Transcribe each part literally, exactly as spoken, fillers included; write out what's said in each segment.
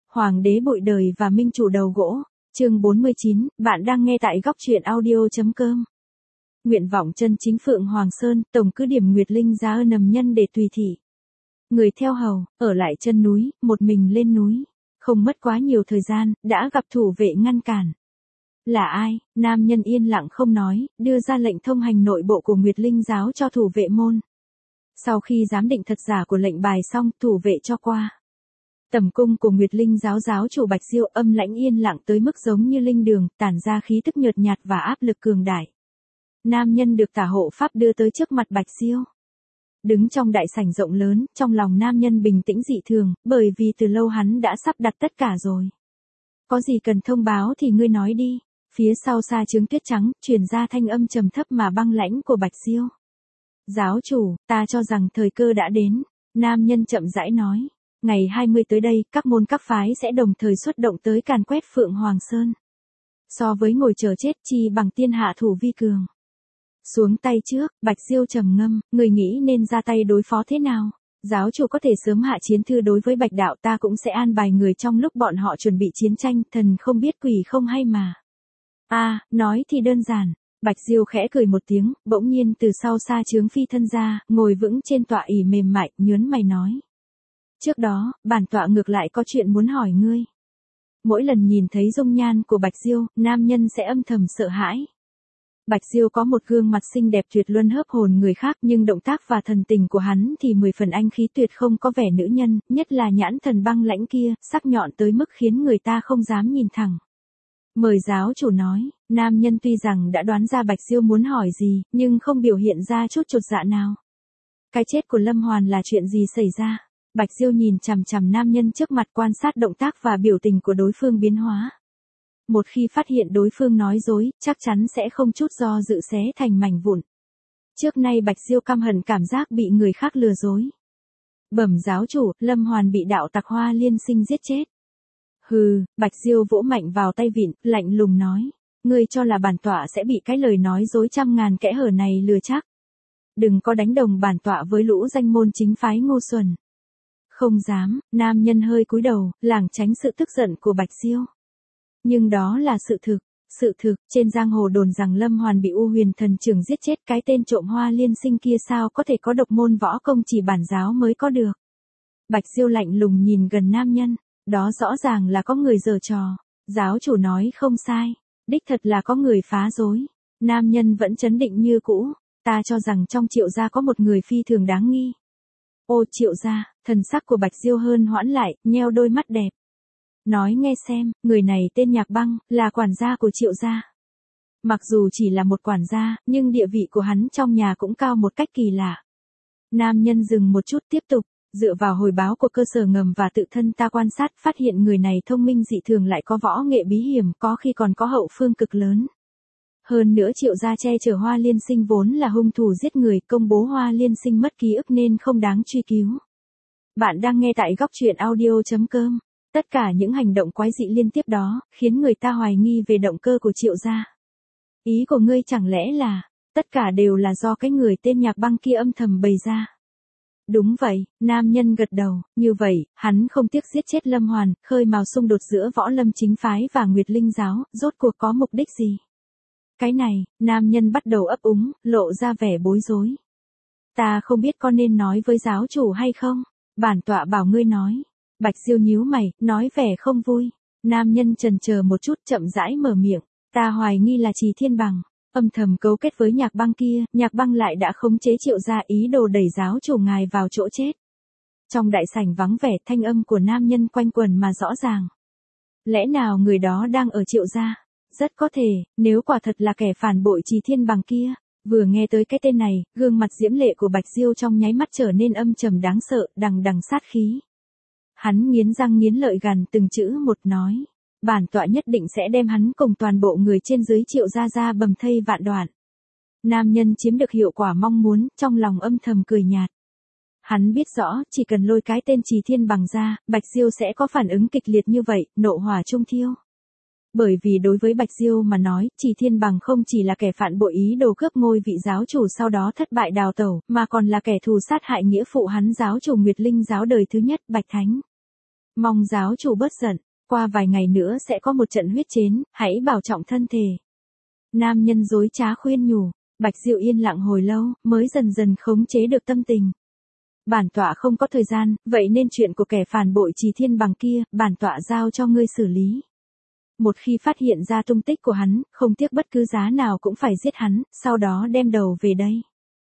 Hoàng đế bụi đời và minh chủ đầu gỗ, chương bốn mươi chín, bạn đang nghe tại góc truyện audio.com. Nguyện vọng chân chính Phượng Hoàng Sơn, tổng cứ điểm Nguyệt Linh giá ơn nầm nhân để tùy thị. Người theo hầu, ở lại chân núi, một mình lên núi. Không mất quá nhiều thời gian, đã gặp thủ vệ ngăn cản. Là ai? Nam nhân yên lặng không nói, đưa ra lệnh thông hành nội bộ của Nguyệt Linh giáo cho thủ vệ môn. Sau khi giám định thật giả của lệnh bài xong, thủ vệ cho qua. Tẩm cung của Nguyệt Linh giáo giáo chủ Bạch Diêu âm lãnh yên lặng tới mức giống như linh đường, tản ra khí tức nhợt nhạt và áp lực cường đại. Nam nhân được tả hộ pháp đưa tới trước mặt Bạch Diêu. Đứng trong đại sảnh rộng lớn, trong lòng nam nhân bình tĩnh dị thường, bởi vì từ lâu hắn đã sắp đặt tất cả rồi. Có gì cần thông báo thì ngươi nói đi. Phía sau xa trướng tuyết trắng, truyền ra thanh âm trầm thấp mà băng lãnh của Bạch Diêu. Giáo chủ, ta cho rằng thời cơ đã đến. Nam nhân chậm rãi nói. Ngày hai mươi tới đây, các môn các phái sẽ đồng thời xuất động tới càn quét Phượng Hoàng Sơn. So với ngồi chờ chết chi bằng tiên hạ thủ vi cường. Xuống tay trước, Bạch Diêu trầm ngâm, người nghĩ nên ra tay đối phó thế nào? Giáo chủ có thể sớm hạ chiến thư đối với Bạch đạo, ta cũng sẽ an bài người trong lúc bọn họ chuẩn bị chiến tranh, thần không biết quỷ không hay mà. A, à, nói thì đơn giản. Bạch Diêu khẽ cười một tiếng, bỗng nhiên từ sau xa trướng phi thân ra, ngồi vững trên tọa ỷ mềm mại, nhớn mày nói. Trước đó, bản tọa ngược lại có chuyện muốn hỏi ngươi. Mỗi lần nhìn thấy dung nhan của Bạch Diêu, nam nhân sẽ âm thầm sợ hãi. Bạch Diêu có một gương mặt xinh đẹp tuyệt luân hớp hồn người khác, nhưng động tác và thần tình của hắn thì mười phần anh khí tuyệt không có vẻ nữ nhân, nhất là nhãn thần băng lãnh kia, sắc nhọn tới mức khiến người ta không dám nhìn thẳng. Mời giáo chủ nói, nam nhân tuy rằng đã đoán ra Bạch Diêu muốn hỏi gì, nhưng không biểu hiện ra chút chột dạ nào. Cái chết của Lâm Hoàn là chuyện gì xảy ra? Bạch Diêu nhìn chằm chằm nam nhân trước mặt, quan sát động tác và biểu tình của đối phương biến hóa. Một khi phát hiện đối phương nói dối, chắc chắn sẽ không chút do dự xé thành mảnh vụn. Trước nay Bạch Diêu căm hận cảm giác bị người khác lừa dối. Bẩm giáo chủ, Lâm Hoàn bị đạo tặc Hoa Liên Sinh giết chết. Hừ, Bạch Diêu vỗ mạnh vào tay vịn, lạnh lùng nói. Ngươi cho là bản tọa sẽ bị cái lời nói dối trăm ngàn kẽ hở này lừa chắc. Đừng có đánh đồng bản tọa với lũ danh môn chính phái ngu xuẩn. Không dám, nam nhân hơi cúi đầu, lảng tránh sự tức giận của Bạch Diêu. Nhưng đó là sự thực, sự thực, trên giang hồ đồn rằng Lâm Hoàn bị U Huyền Thần Trưởng giết chết, cái tên trộm Hoa Liên Sinh kia sao có thể có độc môn võ công chỉ bản giáo mới có được. Bạch Diêu lạnh lùng nhìn gần nam nhân, đó rõ ràng là có người giở trò, giáo chủ nói không sai, đích thật là có người phá dối. Nam nhân vẫn trấn định như cũ, ta cho rằng trong Triệu gia có một người phi thường đáng nghi. Ô Triệu gia, thần sắc của Bạch Diêu hơn hoãn lại, nheo đôi mắt đẹp. Nói nghe xem, người này tên Nhạc Băng, là quản gia của Triệu gia. Mặc dù chỉ là một quản gia, nhưng địa vị của hắn trong nhà cũng cao một cách kỳ lạ. Nam nhân dừng một chút tiếp tục, dựa vào hồi báo của cơ sở ngầm và tự thân ta quan sát, phát hiện người này thông minh dị thường, lại có võ nghệ bí hiểm, có khi còn có hậu phương cực lớn. Hơn nữa Triệu gia che chở Hoa Liên Sinh vốn là hung thủ giết người, công bố Hoa Liên Sinh mất ký ức nên không đáng truy cứu. Bạn đang nghe tại góc truyện audio.com. Tất cả những hành động quái dị liên tiếp đó, khiến người ta hoài nghi về động cơ của Triệu gia. Ý của ngươi chẳng lẽ là, tất cả đều là do cái người tên Nhạc Băng kia âm thầm bày ra? Đúng vậy, nam nhân gật đầu, như vậy, hắn không tiếc giết chết Lâm Hoàn, khơi mào xung đột giữa Võ Lâm chính phái và Nguyệt Linh giáo, rốt cuộc có mục đích gì? Cái này, nam nhân bắt đầu ấp úng, lộ ra vẻ bối rối. Ta không biết có nên nói với giáo chủ hay không? Bản tọa bảo ngươi nói. Bạch Diêu nhíu mày, nói vẻ không vui. Nam nhân chần chờ một chút, chậm rãi mở miệng. Ta hoài nghi là Trì Thiên Bằng, âm thầm cấu kết với Nhạc Băng kia, Nhạc Băng lại đã khống chế Triệu gia, ý đồ đẩy giáo chủ ngài vào chỗ chết. Trong đại sảnh vắng vẻ, thanh âm của nam nhân quanh quẩn mà rõ ràng. Lẽ nào người đó đang ở Triệu gia? Rất có thể, nếu quả thật là kẻ phản bội Trì Thiên Bằng kia. Vừa nghe tới cái tên này, gương mặt diễm lệ của Bạch Diêu trong nháy mắt trở nên âm trầm đáng sợ, đằng đằng sát khí. Hắn nghiến răng nghiến lợi gằn từng chữ một nói. Bản tọa nhất định sẽ đem hắn cùng toàn bộ người trên dưới Triệu gia ra bầm thây vạn đoạn. Nam nhân chiếm được hiệu quả mong muốn, trong lòng âm thầm cười nhạt. Hắn biết rõ, chỉ cần lôi cái tên Trì Thiên Bằng ra, Bạch Diêu sẽ có phản ứng kịch liệt như vậy, nộ hỏa trung thiêu. Bởi vì đối với Bạch Diêu mà nói, Trì Thiên Bằng không chỉ là kẻ phản bội ý đồ cướp ngôi vị giáo chủ sau đó thất bại đào tẩu, mà còn là kẻ thù sát hại nghĩa phụ hắn giáo chủ Nguyệt Linh giáo đời thứ nhất, Bạch Thánh. Mong giáo chủ bớt giận, qua vài ngày nữa sẽ có một trận huyết chiến, hãy bảo trọng thân thể. Nam nhân dối trá khuyên nhủ, Bạch Diệu yên lặng hồi lâu, mới dần dần khống chế được tâm tình. Bản tọa không có thời gian, vậy nên chuyện của kẻ phản bội Trì Thiên Bằng kia, bản tọa giao cho ngươi xử lý. Một khi phát hiện ra tung tích của hắn, không tiếc bất cứ giá nào cũng phải giết hắn, sau đó đem đầu về đây.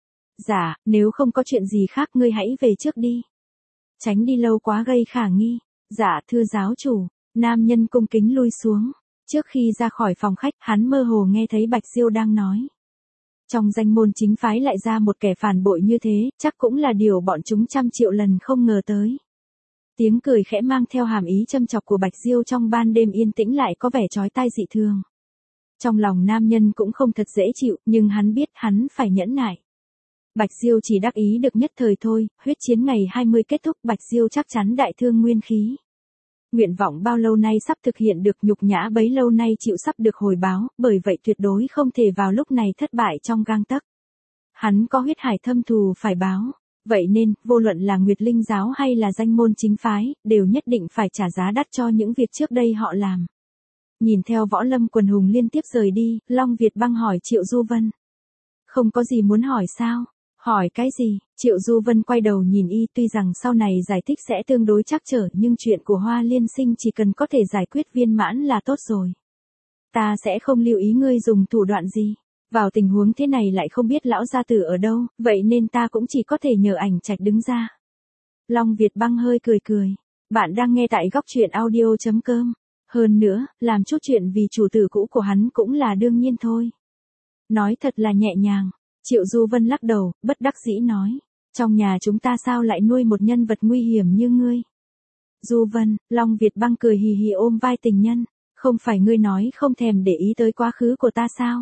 Dạ, nếu không có chuyện gì khác ngươi hãy về trước đi. Tránh đi lâu quá gây khả nghi. Dạ thưa giáo chủ, nam nhân cung kính lui xuống. Trước khi ra khỏi phòng khách, hắn mơ hồ nghe thấy Bạch Diêu đang nói. Trong danh môn chính phái lại ra một kẻ phản bội như thế, chắc cũng là điều bọn chúng trăm triệu lần không ngờ tới. Tiếng cười khẽ mang theo hàm ý châm chọc của Bạch Diêu trong ban đêm yên tĩnh lại có vẻ chói tai dị thường. Trong lòng nam nhân cũng không thật dễ chịu, nhưng hắn biết hắn phải nhẫn nại. Bạch Diêu chỉ đắc ý được nhất thời thôi, huyết chiến ngày hai mươi kết thúc, Bạch Diêu chắc chắn đại thương nguyên khí. Nguyện vọng bao lâu nay sắp thực hiện được, nhục nhã bấy lâu nay chịu sắp được hồi báo, bởi vậy tuyệt đối không thể vào lúc này thất bại trong gang tấc. Hắn có huyết hải thâm thù phải báo, vậy nên, vô luận là Nguyệt Linh giáo hay là danh môn chính phái, đều nhất định phải trả giá đắt cho những việc trước đây họ làm. Nhìn theo Võ Lâm quần hùng liên tiếp rời đi, Long Việt Băng hỏi Triệu Du Vân. Không có gì muốn hỏi sao? Hỏi cái gì? Triệu Du Vân quay đầu nhìn y, tuy rằng sau này giải thích sẽ tương đối trắc trở, nhưng chuyện của Hoa Liên Sinh chỉ cần có thể giải quyết viên mãn là tốt rồi. Ta sẽ không lưu ý ngươi dùng thủ đoạn gì. Vào tình huống thế này lại không biết lão gia tử ở đâu, vậy nên ta cũng chỉ có thể nhờ Ảnh Trạch đứng ra. Long Việt Băng hơi cười cười. Bạn đang nghe tại góc truyện audio chấm com. Hơn nữa, làm chút chuyện vì chủ tử cũ của hắn cũng là đương nhiên thôi. Nói thật là nhẹ nhàng. Triệu Du Vân lắc đầu, bất đắc dĩ nói. Trong nhà chúng ta sao lại nuôi một nhân vật nguy hiểm như ngươi? Du Vân, Long Việt Băng cười hì hì ôm vai tình nhân. Không phải ngươi nói không thèm để ý tới quá khứ của ta sao?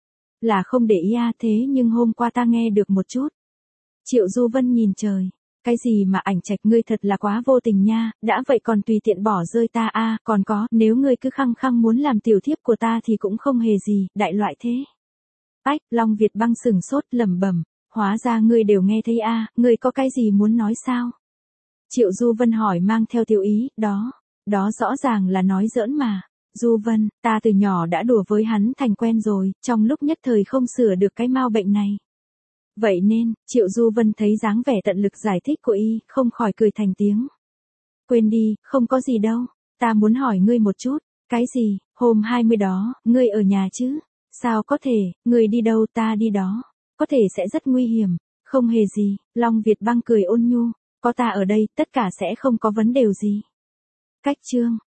Là không để ý à, thế nhưng hôm qua ta nghe được một chút. Triệu Du Vân nhìn trời. Cái gì mà Ảnh Trạch, ngươi thật là quá vô tình nha, đã vậy còn tùy tiện bỏ rơi ta a à, còn có, nếu ngươi cứ khăng khăng muốn làm tiểu thiếp của ta thì cũng không hề gì, đại loại thế. Ách, Long Việt Băng sừng sốt lẩm bẩm, hóa ra ngươi đều nghe thấy a à, ngươi có cái gì muốn nói sao? Triệu Du Vân hỏi mang theo tiểu ý, đó, đó rõ ràng là nói giỡn mà. Du Vân, ta từ nhỏ đã đùa với hắn thành quen rồi, trong lúc nhất thời không sửa được cái mau bệnh này. Vậy nên, Triệu Du Vân thấy dáng vẻ tận lực giải thích của y, không khỏi cười thành tiếng. Quên đi, không có gì đâu, ta muốn hỏi ngươi một chút, cái gì, hôm hai mươi đó, ngươi ở nhà chứ? Sao có thể, ngươi đi đâu ta đi đó, có thể sẽ rất nguy hiểm, không hề gì, Long Việt Băng cười ôn nhu, có ta ở đây, tất cả sẽ không có vấn đề gì. Cách chương